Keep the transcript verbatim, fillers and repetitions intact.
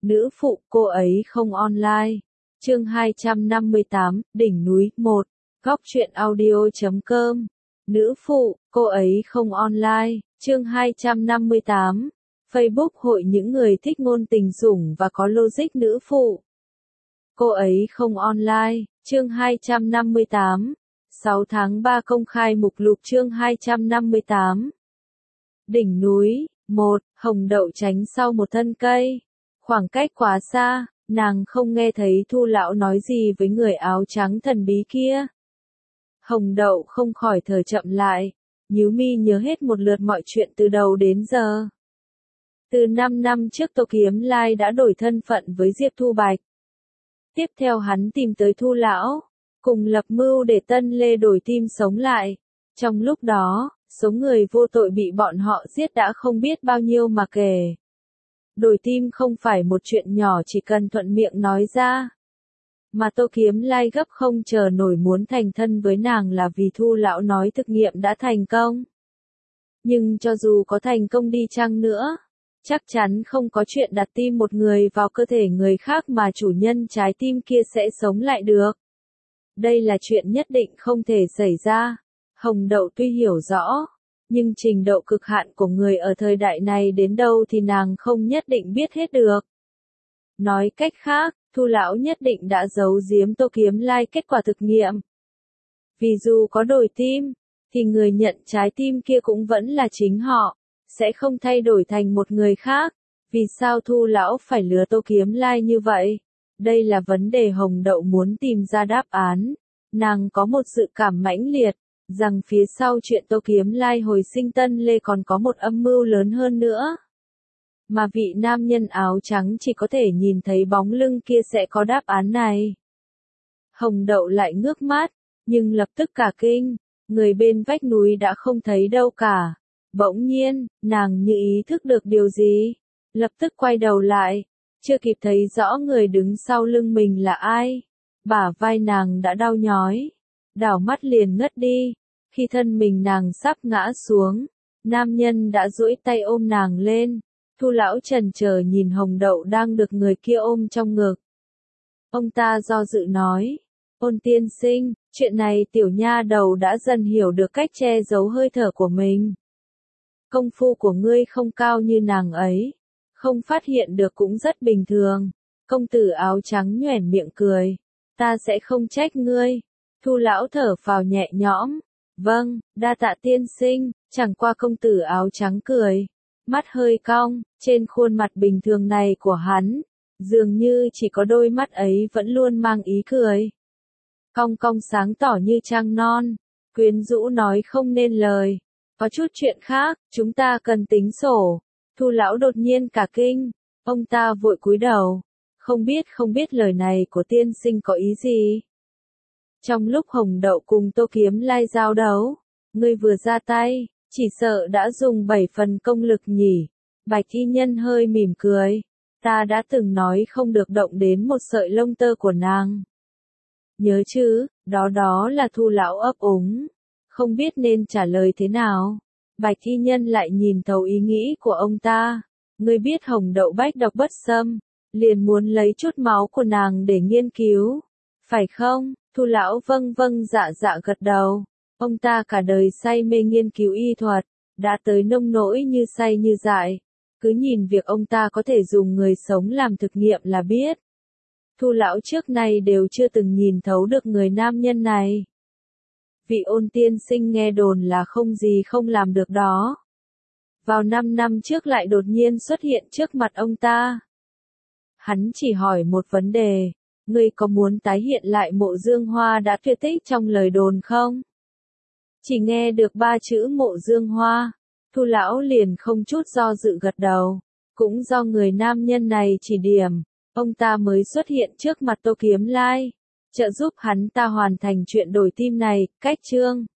Nữ phụ, cô ấy không online. Chương hai trăm năm mươi tám, đỉnh núi, một. Góc truyện audio chấm com. Nữ phụ, cô ấy không online. Chương hai trăm năm mươi tám. Facebook hội những người thích ngôn tình sủng và có logic nữ phụ. Cô ấy không online. Chương hai trăm năm mươi tám. sáu tháng ba công khai mục lục chương hai trăm năm mươi tám. Đỉnh núi, một. Hồng đậu tránh sau một thân cây. Khoảng cách quá xa, nàng không nghe thấy Thu lão nói gì với người áo trắng thần bí kia. Hồng đậu không khỏi thở chậm lại, nhíu mi nhớ hết một lượt mọi chuyện từ đầu đến giờ. Từ năm năm trước Tô Kiếm Lai đã đổi thân phận với Diệp Thu Bạch. Tiếp theo hắn tìm tới Thu lão, cùng lập mưu để Tân Lê đổi tim sống lại. Trong lúc đó, số người vô tội bị bọn họ giết đã không biết bao nhiêu mà kể. Đổi tim không phải một chuyện nhỏ chỉ cần thuận miệng nói ra. Mà Tô Kiếm Lai gấp không chờ nổi muốn thành thân với nàng là vì Thu lão nói thực nghiệm đã thành công. Nhưng cho dù có thành công đi chăng nữa, chắc chắn không có chuyện đặt tim một người vào cơ thể người khác mà chủ nhân trái tim kia sẽ sống lại được. Đây là chuyện nhất định không thể xảy ra. Hồng đậu tuy hiểu rõ, nhưng trình độ cực hạn của người ở thời đại này đến đâu thì nàng không nhất định biết hết được. Nói cách khác, Thu lão nhất định đã giấu giếm Tô Kiếm Lai kết quả thực nghiệm. Vì dù có đổi tim, thì người nhận trái tim kia cũng vẫn là chính họ, sẽ không thay đổi thành một người khác. Vì sao Thu lão phải lừa Tô Kiếm Lai như vậy? Đây là vấn đề Hồng đậu muốn tìm ra đáp án. Nàng có một dự cảm mãnh liệt, rằng phía sau chuyện Tô Kiếm Lai hồi sinh Tân Lê còn có một âm mưu lớn hơn nữa. Mà vị nam nhân áo trắng chỉ có thể nhìn thấy bóng lưng kia sẽ có đáp án này. Hồng đậu lại ngước mắt, nhưng lập tức cả kinh, người bên vách núi đã không thấy đâu cả. Bỗng nhiên, nàng như ý thức được điều gì, lập tức quay đầu lại, chưa kịp thấy rõ người đứng sau lưng mình là ai. Bả vai nàng đã đau nhói, đảo mắt liền ngất đi. Khi thân mình nàng sắp ngã xuống, nam nhân đã duỗi tay ôm nàng lên. Thu lão chần chờ nhìn Hồng đậu đang được người kia ôm trong ngực. Ông ta do dự nói, Ôn tiên sinh, chuyện này tiểu nha đầu đã dần hiểu được cách che giấu hơi thở của mình. Công phu của ngươi không cao như nàng ấy, không phát hiện được cũng rất bình thường. Công tử áo trắng nhoẻn miệng cười, ta sẽ không trách ngươi. Thu lão thở phào nhẹ nhõm, vâng, đa tạ tiên sinh. Chẳng qua công tử áo trắng cười, mắt hơi cong, trên khuôn mặt bình thường này của hắn, dường như chỉ có đôi mắt ấy vẫn luôn mang ý cười. Cong cong sáng tỏ như trăng non, quyến rũ nói không nên lời. Có chút chuyện khác, chúng ta cần tính sổ. Thu lão đột nhiên cả kinh, ông ta vội cúi đầu, không biết không biết lời này của tiên sinh có ý gì. Trong lúc Hồng đậu cùng Tô Kiếm Lai giao đấu, ngươi vừa ra tay, chỉ sợ đã dùng bảy phần công lực nhỉ. Bạch y nhân hơi mỉm cười, ta đã từng nói không được động đến một sợi lông tơ của nàng. Nhớ chứ, đó đó là Thu lão ấp úng, không biết nên trả lời thế nào. Bạch y nhân lại nhìn thấu ý nghĩ của ông ta, ngươi biết Hồng đậu bách độc bất xâm, liền muốn lấy chút máu của nàng để nghiên cứu, phải không? Thu lão vâng vâng dạ dạ gật đầu. Ông ta cả đời say mê nghiên cứu y thuật, đã tới nông nỗi như say như dại. Cứ nhìn việc ông ta có thể dùng người sống làm thực nghiệm là biết. Thu lão trước nay đều chưa từng nhìn thấu được người nam nhân này. Vị Ôn tiên sinh nghe đồn là không gì không làm được đó. Vào năm năm trước lại đột nhiên xuất hiện trước mặt ông ta. Hắn chỉ hỏi một vấn đề, ngươi có muốn tái hiện lại mộ Dương Hoa đã tuyệt tích trong lời đồn không? Chỉ nghe được ba chữ mộ Dương Hoa, Thu lão liền không chút do dự gật đầu. Cũng do người nam nhân này chỉ điểm, ông ta mới xuất hiện trước mặt Tô Kiếm Lai, trợ giúp hắn ta hoàn thành chuyện đổi tim này. Cách chương